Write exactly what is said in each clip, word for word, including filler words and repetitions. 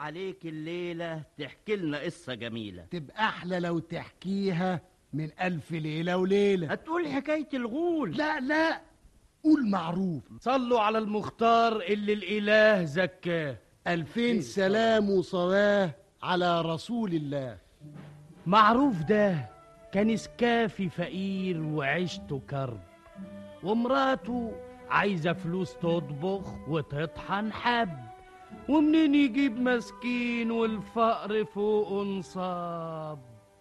عليك الليلة تحكي لنا قصة جميلة. تبقى أحلى لو تحكيها من ألف ليلة وليلة. هتقول حكاية الغول؟ لا لا، قول معروف. صلوا على المختار اللي الإله زكاه. ألفين سلام وصلاة على رسول الله. معروف ده كان سكافي فقير وعيشته كرب، ومراته عايزة فلوس تطبخ وتطحن حب، ومنين يجيب مسكين والفقر فوق انصاب.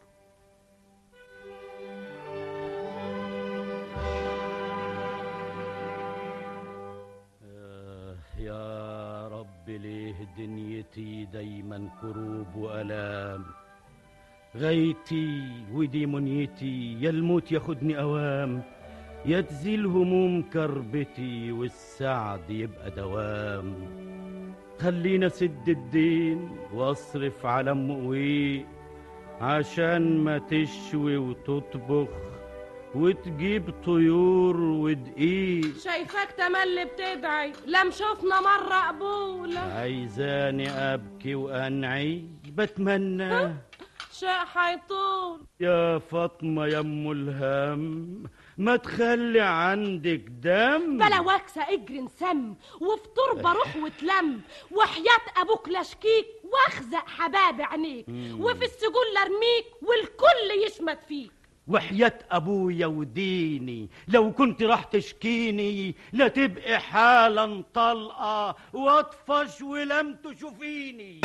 آه يا رب، ليه دنيتي دايما كروب وألام؟ غايتي ودي منيتي، يا الموت ياخدني أوام، يا تزيل هموم كربتي والسعد يبقى دوام. خلينا سد الدين واصرف على ام قويق، عشان ما تشوي وتطبخ وتجيب طيور ودقيق. شايفاك تملي بتدعي، لم شفنا مرة قبولة. عايزاني ابكي وانعي، بتمنى شيء حيطول. يا فاطمة يا ام الهم، ما تخلي عندك دم. بلا وكسة اجري نسم، وفي تربة روح وتلم، وحياة ابوك لاشكيك واخزق حباب عينيك، وفي السجون لارميك والكل يشمت فيك. وحياة ابويا وديني لو كنت راح تشكيني، لا تبقي حالا طلقة واطفش ولم تشوفيني.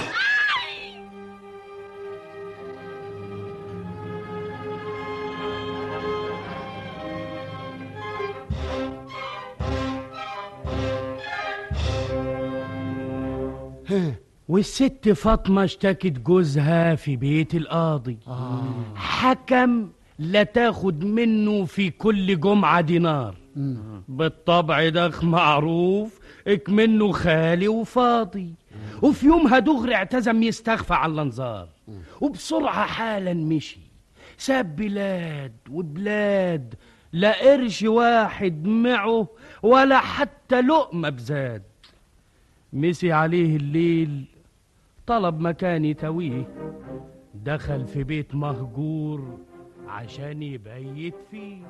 والست فاطمة اشتكت جوزها في بيت القاضي. آه. حكم لا تاخد منه في كل جمعة دينار. مم. بالطبع ده معروف اكمنه خالي وفاضي. وفي يومها دغري اعتزم يستخفى على الانظار، وبسرعة حالا مشي، ساب بلاد وبلاد، لا قرش واحد معه ولا حتى لقمة بزاد. مسي عليه الليل، طلب مكان يتويه، دخل في بيت مهجور عشان يبيت فيه.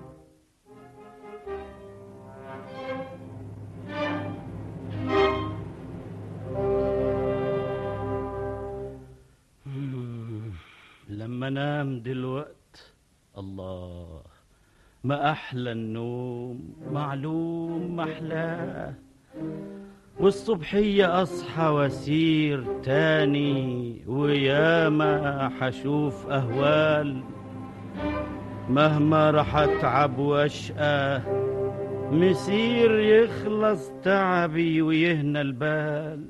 لما نام دلوقت الله، ما أحلى النوم، معلوم محلاه، والصبحية أصحى واسير تاني، وياما حشوف أهوال. مهما رح أتعب وأشقى، مسير يخلص تعبي ويهنى البال.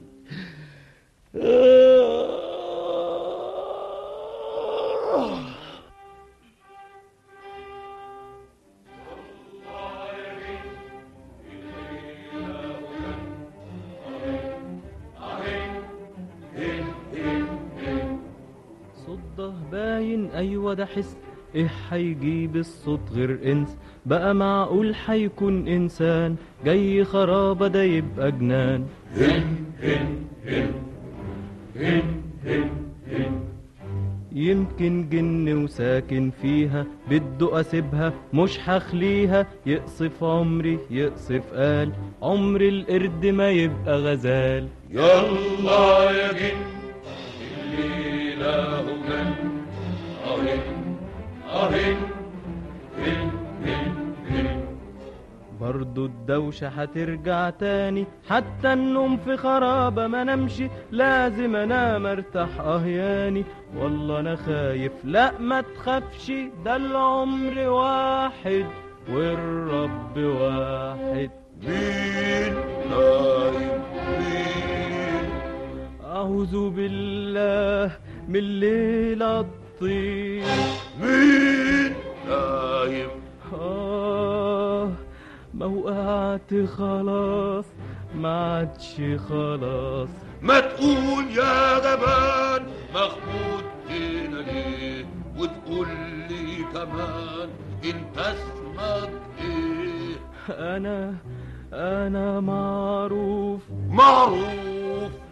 باين ايوه ده حس، ايه حيجيب الصوت غير انس؟ بقى معقول حيكون انسان جاي خرابه ده يبقى جنان. هن هن هن هن هن هن يمكن جن وساكن فيها، بده اسيبها مش هخليها، يقصف عمري يقصف قال، عمر القرد ما يبقى غزال. يلا يا جن الليله جن، اهن اهن هن هن هن. برضو الدوشة هترجع تاني، حتى النوم في خرابة ما نمشي، لازم انام ارتاح اهياني. والله انا خايف، لا ما تخافش، ده العمر واحد والرب واحد. مين نايم مين؟ اعوذ بالله من الليل الطير. مين نايم؟ آه ما وقعت خلاص، ما عادش خلاص. ما تقول يا غبان مخبوط هنا ليه، وتقول لي كمان انت اسمك ايه؟ انا انا معروف. معروف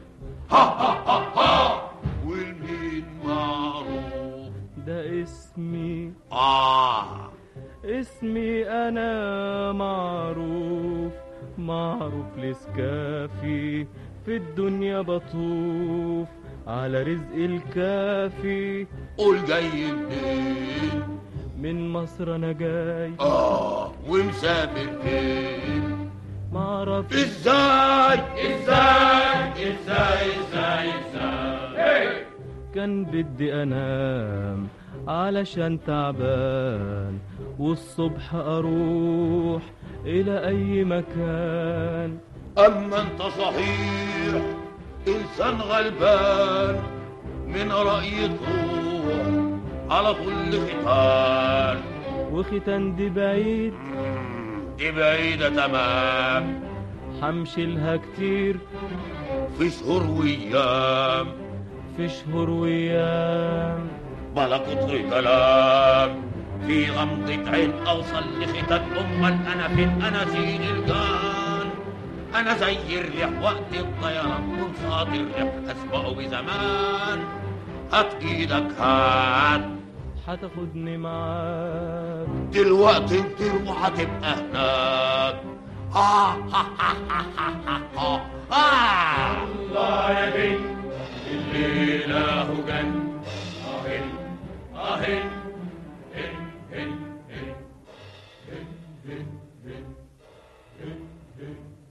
ها ها ها ها والمين معروف؟ ده اسمي آه اسمي أنا معروف، معروف لسكافي، في الدنيا بطوف على رزق الكافي. قول جاي منين؟ من مصر أنا جاي. آه ومسافر فين؟ معرفش ازاي ازاي ازاي ازاي ازاي كان بدي أنام علشان تعبان، والصبح أروح إلى أي مكان. أما أنت صحيح إنسان غلبان، من رأيي تروح على طول ختان. وختان دي بعيد، دي بعيدة تمام، حمشي لها كتير في شهور وأيام، في شهور وأيام. بلا كتر كلام، في غمضة عين أوصل لختان. أمال أنا فين؟ أنا سيد الجان، أنا زي الريح وقت الطيران، ومصاد الريح أسبقه بزمان. هات إيدك هات، هتاخدني معاك دلوقتي نطير وهتبقى هناك. آه آه آه آه آه آه الله يا بنت الليلة هو جن. أهن أهن هن هن هن هن هن هن هن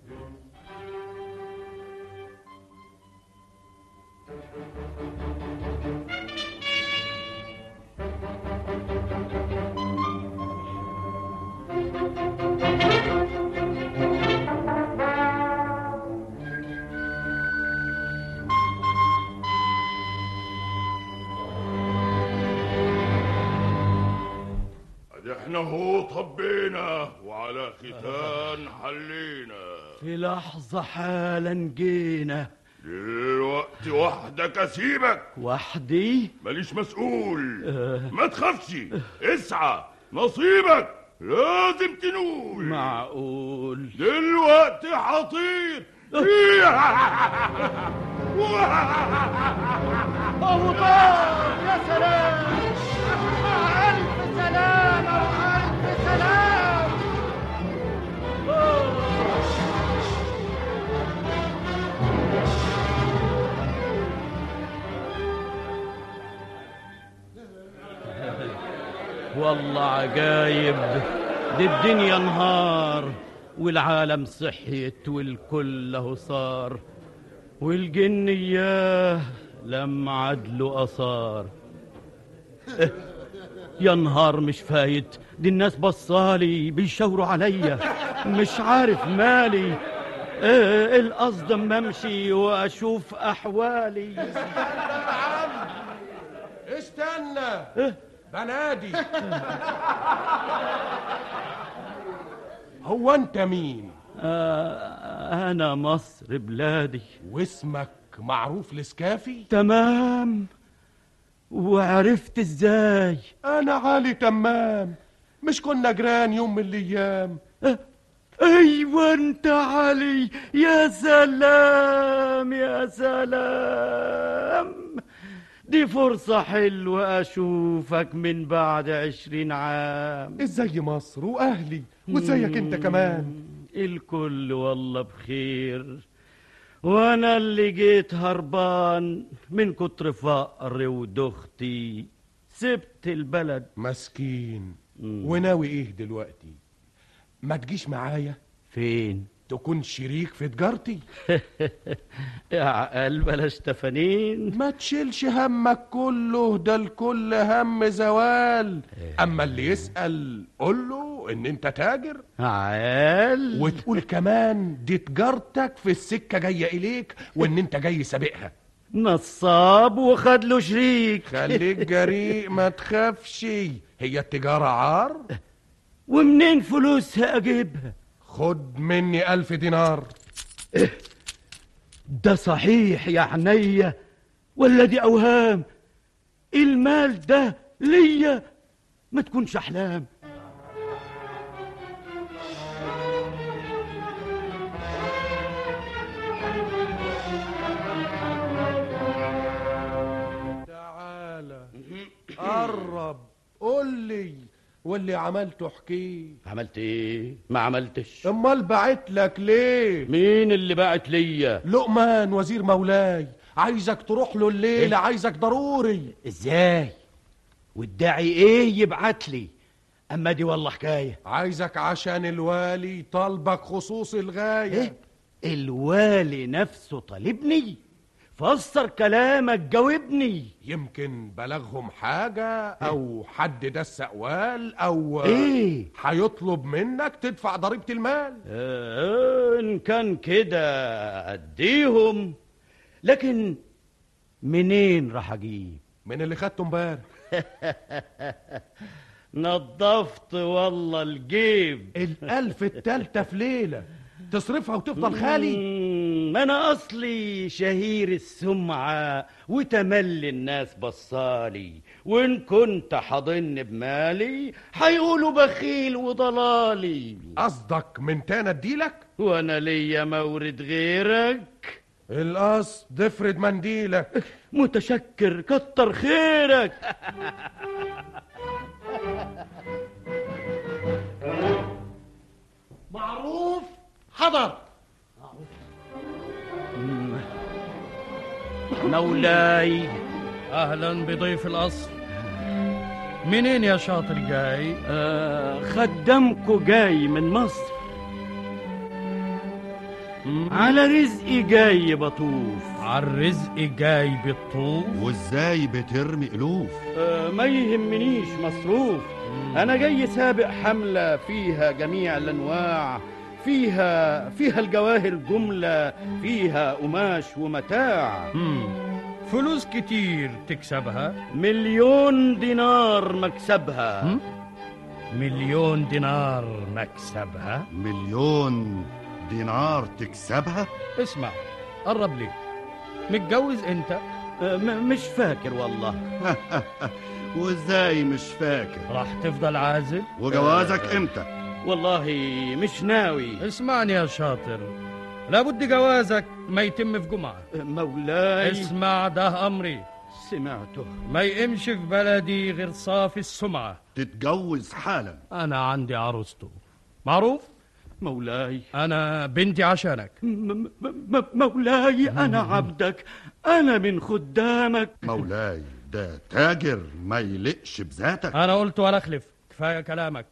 احنا هو طبينا وعلى ختان حلينا، في لحظة حالا جينا. دلوقتي وحدك اسيبك؟ وحدي؟ ماليش مسؤول. أه. ما تخافش، اسعى، نصيبك لازم تنول. معقول؟ دلوقتي هطير. أبو طار يا سلام، ألف سلامة وألف سلام. والله عجايب، دي الدنيا نهار والعالم صحيت والكل له صار، والجن اياه لما عدله اثار. إيه يا نهار مش فايت، دي الناس بصالي بيشاوروا عليا، مش عارف مالي. ايه القصد اما امشي واشوف احوالي. استنى إيه؟ بنادي. هو انت مين؟ آه انا مصر بلادي. واسمك معروف لسكافي؟ تمام. وعرفت ازاي؟ انا علي تمام، مش كنا جيران يوم من الايام؟ أه ايوه انت علي. يا سلام يا سلام، دي فرصة حلوة اشوفك من بعد عشرين عام. ازاي مصر واهلي وازيك انت كمان؟ الكل والله بخير، وانا اللي جيت هربان من كتر فقر ودختي، سبت البلد. مسكين. وناوي ايه دلوقتي؟ ما تجيش معايا؟ فين؟ تكون شريك في تجارتي. يا عقل بلاش تفانين. ما تشيلش همك كله، ده الكل هم زوال. اما اللي يسأل قول له ان انت تاجر عقل، وتقول كمان دي تجارتك في السكة جاية اليك، وان انت جاي سابقها. نصاب وخد له شريك. خليك جريء، ما تخافش، هي التجارة عار. ومنين فلوسها اجيبها؟ خد مني ألف دينار. ده صحيح يا عينيا ولا دي أوهام؟ المال ده ليا، ما تكونش أحلام. واللي عملته احكيه. عملت ايه؟ ما عملتش. امال بعت لك ليه؟ مين اللي بعت ليا؟ لقمان وزير مولاي، عايزك تروح له الليله. إيه؟ عايزك ضروري. ازاي؟ والداعي ايه يبعت لي؟ اما دي والله حكايه. عايزك عشان الوالي طالبك خصوص الغايه. إيه؟ الوالي نفسه طالبني؟ فسر كلامك، جاوبني. يمكن بلغهم حاجة أو حد دس أقوال أو إيه؟ هيطلب منك تدفع ضريبة المال. آه إن كان كده أديهم، لكن منين راح أجيب؟ من اللي خدته امبارح. نظفت والله الجيب. الألف التالتة في ليلة تصرفها وتفضل خالي؟ ما أنا أصلي شهير السمعة وتملي الناس بصالي، وإن كنت حضن بمالي هيقولوا بخيل وضلالي. قصدك من تاني اديلك؟ وأنا ليا مورد غيرك؟ القصد افرد منديلك. متشكر، كتر خيرك. معروف حضر. مولاي، أهلا بضيف القصر. منين يا شاطر جاي؟ آه خدامكو جاي من مصر، على رزقي جاي بطوف. على الرزق جاي بالطوف؟ وازاي بترمي ألوف؟ آه ما يهمنيش مصروف. أنا جاي سابق حملة فيها جميع الأنواع، فيها فيها الجواهر جملة، فيها قماش ومتاع. مم. فلوس كتير تكسبها؟ مليون دينار مكسبها. مم؟ مليون دينار مكسبها؟ مليون دينار تكسبها؟ اسمع، قرب لي. متجوز انت؟ آه مش فاكر والله. وازاي مش فاكر؟ راح تفضل عازل؟ وجوازك امتى؟ والله مش ناوي. اسمعني يا شاطر، لابد جوازك ما يتم في جمعة. مولاي اسمع، ده أمري. سمعته. ما يقمش في بلدي غير صافي السمعة. تتجوز حالا. أنا عندي عروسته. معروف؟ مولاي أنا بنتي عشانك. م م مولاي أنا عبدك، أنا من خدامك. مولاي ده تاجر ما يلقش بذاتك. أنا قلت ولا أخلف، كفاية كلامك.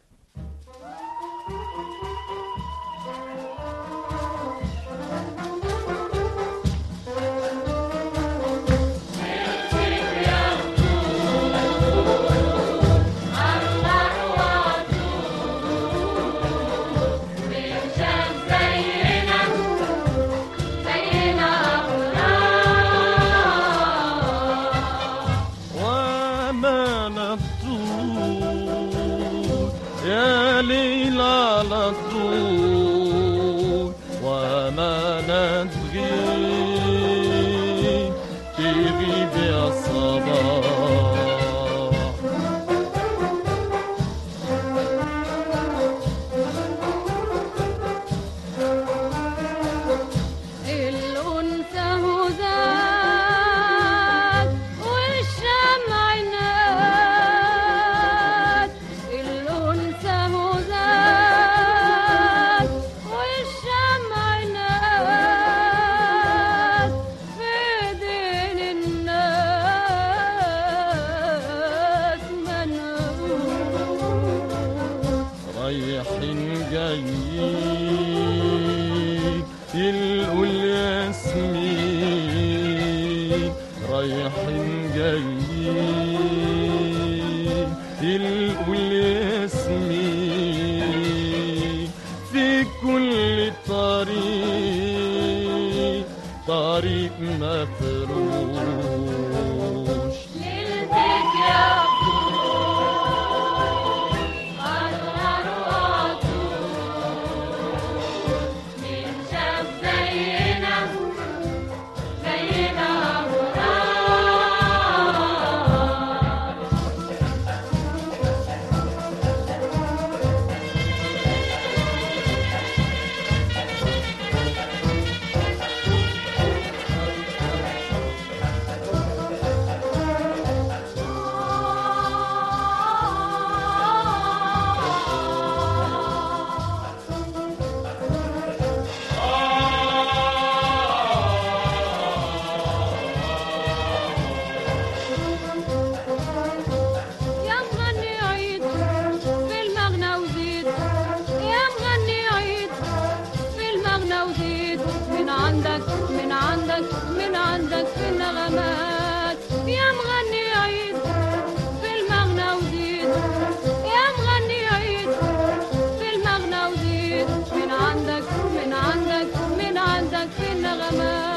عندك في النغمات، يا مغني عيد في المغنى وزيد، يا مغني عيد في المغنى وزيد، من عندك من عندك من عندك في النغمات.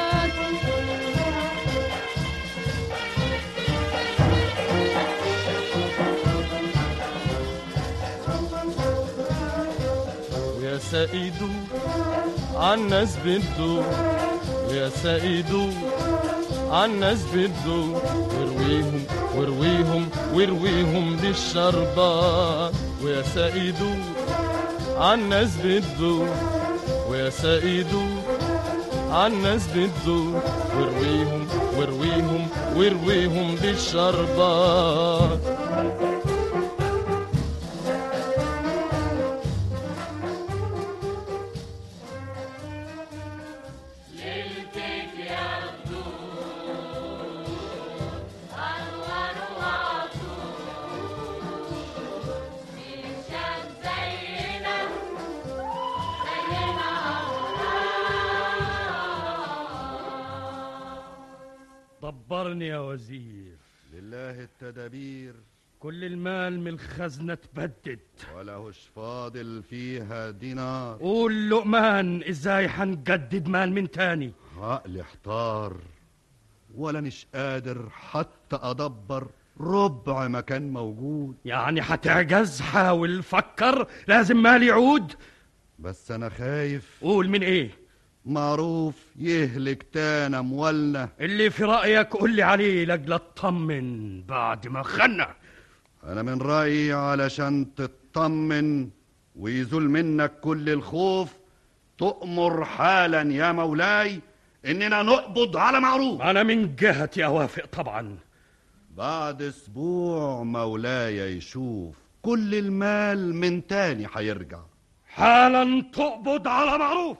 ويا سائدو عالناس بده، ويا سائدو عالناس بده، ورويهم ورويهم ورويهم للشربات. ويا سائدو عالناس بده، ويا سائدو عالناس بده، ورويهم ورويهم ورويهم للشربات. دبرني يا وزير. لله التدابير، كل المال من الخزنة اتبدد ولهش فاضل فيها دينار. قول لقمان ازاي حنجدد مال من تاني؟ عقلي احتار، ولا نش قادر حتى ادبر ربع ما كان موجود. يعني حتعجز؟ حاول فكر، لازم مال يعود. بس انا خايف. قول من ايه؟ معروف يهلك تانا مولنا. اللي في رأيك قول لي عليه لاجل اطمن بعد ما خنا. انا من رأيي علشان تطمن ويزول منك كل الخوف، تؤمر حالا يا مولاي اننا نقبض على معروف. انا من جهتي اوافق طبعا. بعد اسبوع مولاي يشوف كل المال من تاني هيرجع. حالا تقبض على معروف.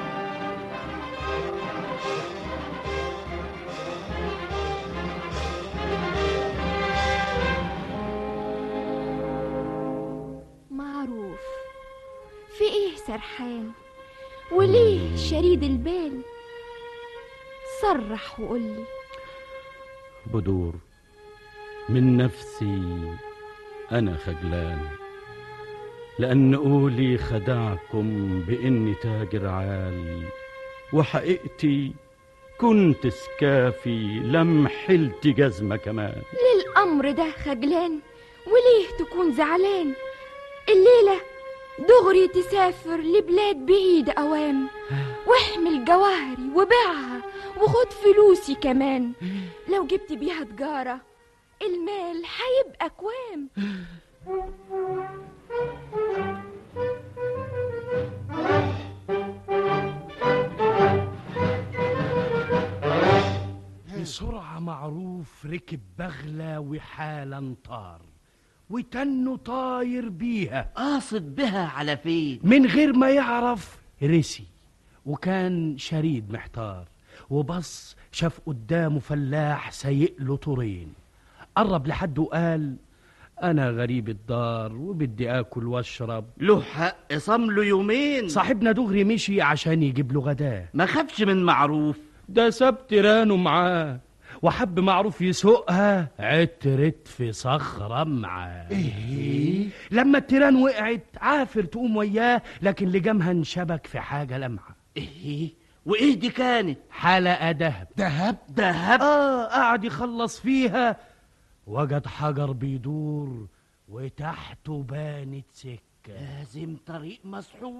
معروف في ايه سرحان وليه شريد البال؟ صرح وقولي. بدور من نفسي أنا خجلان، لأن قولي خدعكم بإني تاجر عالي، وحقيقتي كنت سكافي لم حلت جزمة كمان. للأمر ده خجلان وليه تكون زعلان؟ الليلة دغري تسافر لبلاد بعيدة أوام، واحمل جواهري وبيعها وخد فلوسي كمان. لو جبت بيها تجارة المال هيبقى كوام. بسرعة معروف ركب بغلة وحالا طار، وتنه طاير بيها. قاصد بها على فين؟ من غير ما يعرف رسي، وكان شريد محتار، وبص شاف قدامه فلاح سايق له طورين. قرب لحد وقال: أنا غريب الدار وبدي آكل واشرب. له حق، صام له يومين. صاحبنا دغري مشي عشان يجيب له غداه. ما خافش من معروف، ده ساب تيرانه معاه، وحب معروف يسوقها عترت في صخرة معاه. ايه؟ لما التيران وقعت عافر تقوم وياه، لكن لجامها انشبك في حاجة لمعة. ايه؟ وايه دي كانت؟ حلقة دهب. دهب؟ دهب؟ اه، قعد يخلص فيها، وجد حجر بيدور وتحته بانت سكة. لازم طريق مسحوق.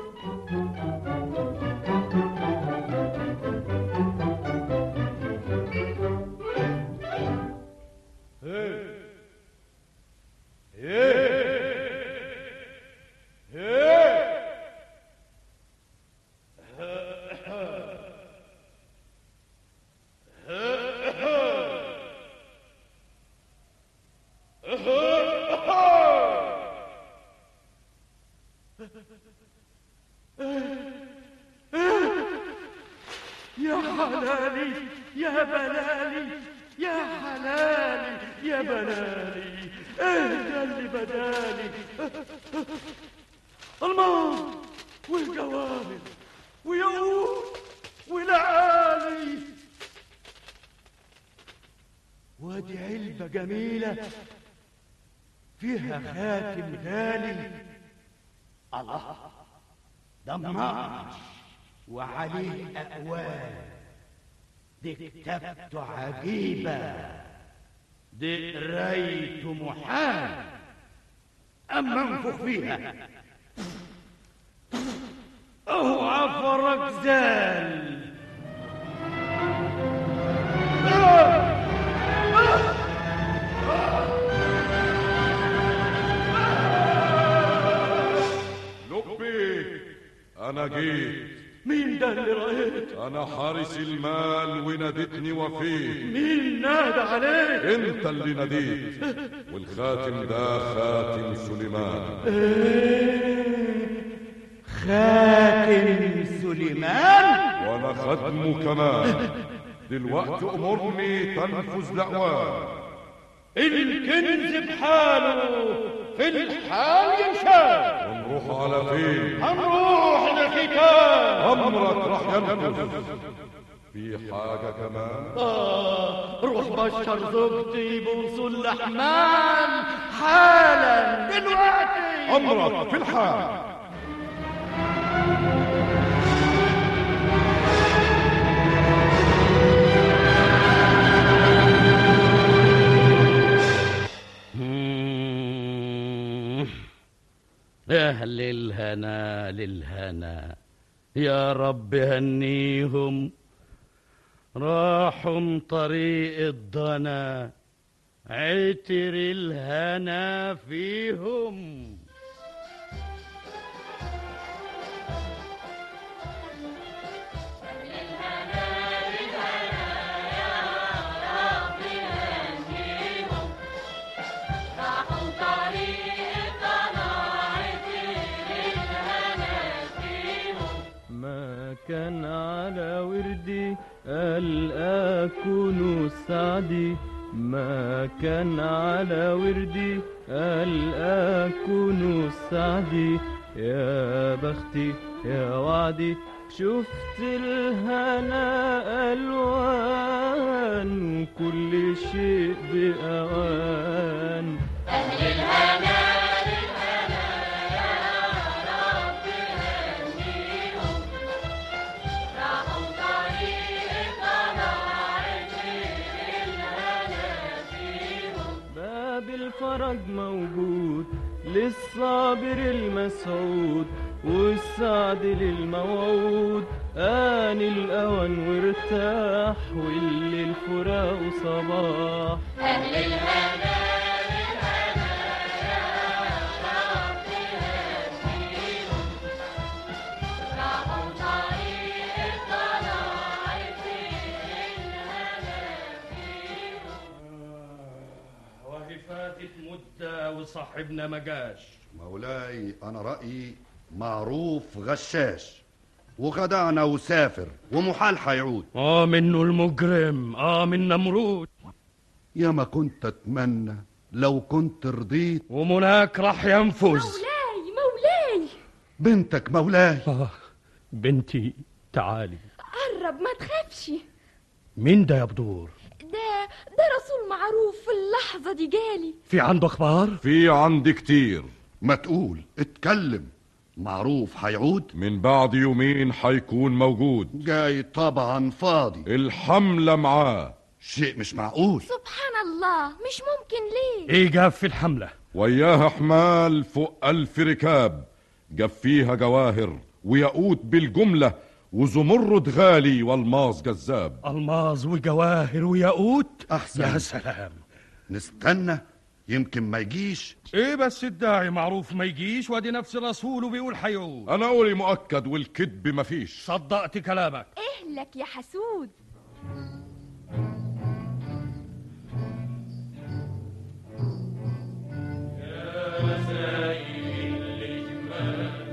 يا حلالي يا بلالي يا حلالي يا بلالي، ايه اللي بدالي؟ الماس والجواهر وياقوت ولعالي. جميلة فيها خاتم غالي. الله، ده مناقش وعليه أقوال، دي كتابته عجيبة، دي قرايته محال. أما انفخ فيها اوعى فرج زال. لبي أنا جيت. مين ده اللي رأيت؟ أنا حارس المال ونادتني وفيه. مين نادى عليك؟ أنت اللي ناديت، والخاتم ده خاتم سليمان. إيه؟ خاتم سليمان؟ وأنا خدمه كمان. دلوقتي أمرني تنفذ الأوامر. الكنز بحاله في الحال ينشال. ونروح على فين؟ هنروح لختان. أمرك راح ينفذ. في حاجة كمان؟ آه، روح بشر زوجتي بوصول لحمان حالا دلوقتي. أمرك في الحال. يا للهنا للهنا، يا رب هنيهم، راحوا طريق الضنا، عتر الهنا فيهم. كان على وردي قال أكون سعدي، ما كان على وردي قال أكون سعدي، يا بختي يا وعدي شفت الهنا ألوان، كل شيء بأوان. أهل الهنا الفرج موجود للصابر المسعود، والسعد للموعود، آن الأوان وارتاح، واللي الفراق صباح. أهل الهنا فاتت مدة وصاحبنا ما جاش. مولاي أنا رأيي معروف غشاش، وخدعنا وسافر ومحال حيعود. آه منه المجرم، آه من نمرود. يا ما كنت أتمنى لو كنت رضيت، ومناك راح ينفذ. مولاي مولاي بنتك مولاي. آه بنتي تعالي. قرب ما تخافش. مين ده يا بدور؟ ده ده رسول معروف في اللحظة دي جالي. في عنده اخبار؟ في عندي كتير. ما تقول اتكلم. معروف حيعود من بعد يومين حيكون موجود. جاي طبعا فاضي. الحملة معاه. شيء مش معقول. سبحان الله، مش ممكن ليه؟ ايه جاب في الحملة؟ وياها حمال فوق ألف ركاب، جاب فيها جواهر وياقوت بالجملة، وزمرد غالي والماس جذاب. الماس وجواهر وياقوت؟ أحسن. يا سلام. نستنى يمكن ما يجيش. ايه بس الداعي معروف ما يجيش، وادي نفس الرسول وبيقول حيعود. انا قولي مؤكد والكذب مفيش. صدقت كلامك. اهلك يا حسود. يا سايق الجمال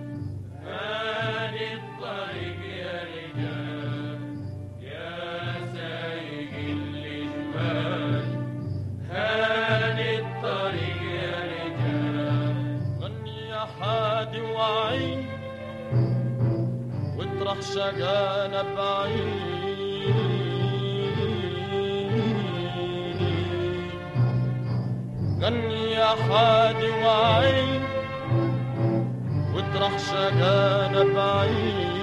هاني الطريق يا رجال، يا سايق الجمال هاني الطريق يا رجال. غني يا حادي وعين واطرح شجانا بعيد، غني يا حادي وعين واطرح شجانا بعيد.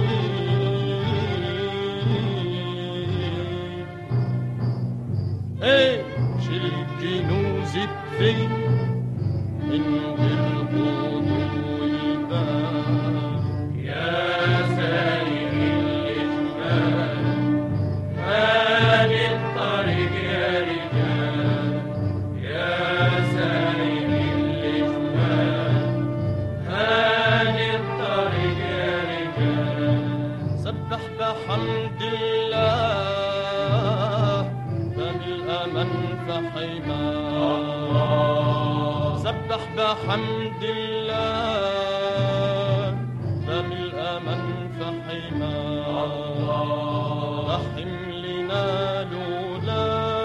ايه شيل كنوز الدين من بالغضو والباب يا سايق الإشمال هان الطريق يا رجال يا سايق الإشمال هان الطريق يا رجال. سبح بحمد الله باب الأمل فحماه. سبح بحمد الله باب الأمل فحماه. حملنا لولا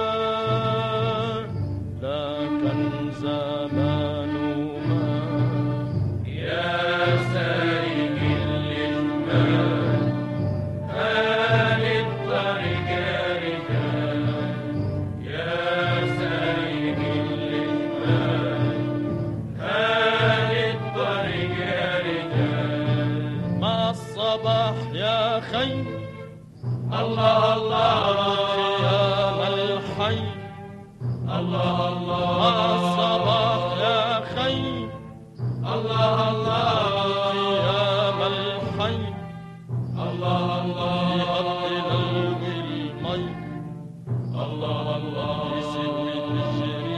لا كان زمان ما يا سايق الإشمال هان الطريق يا رجال يا سايق الإشمال هان الطريق يا رجال. مع الصباح يا خير الله الله خيام الحي الله الله مع الصباح يا خير الله الله خيام الحي الله الله يقضينا المي الله الله يسوي تجري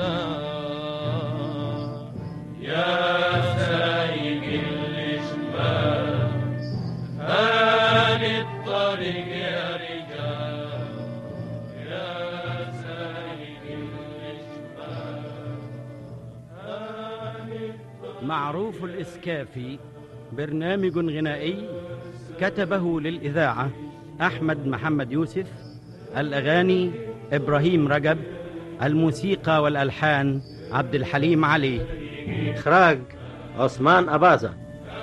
سلام يا سايق الإشمال هان الطريق يا رجال يا سايق الإشمال هان الطريق. معروف الإسكافي برنامج غنائي كتبه للإذاعة أحمد محمد يوسف، الأغاني إبراهيم رجب، الموسيقى والألحان عبد الحليم علي، إخراج عثمان أباظة.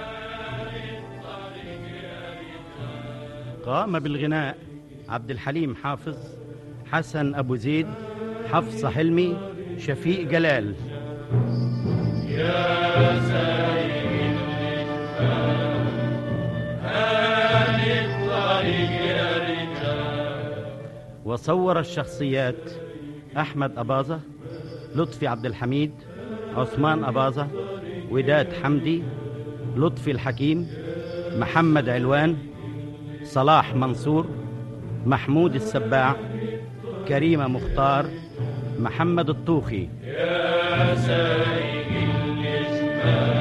قام بالغناء عبد الحليم حافظ، حسن أبو زيد، حفصة حلمي، شفيق جلال. يا سايق الإشمال هان الطريق يا رجال. وصور الشخصيات أحمد أباظة، لطفي عبد الحميد، عثمان أباظة، وداد حمدي، لطفي الحكيم، محمد علوان، صلاح منصور، محمود السباع، كريمة مختار، محمد الطوخي. يا سايق الإشمال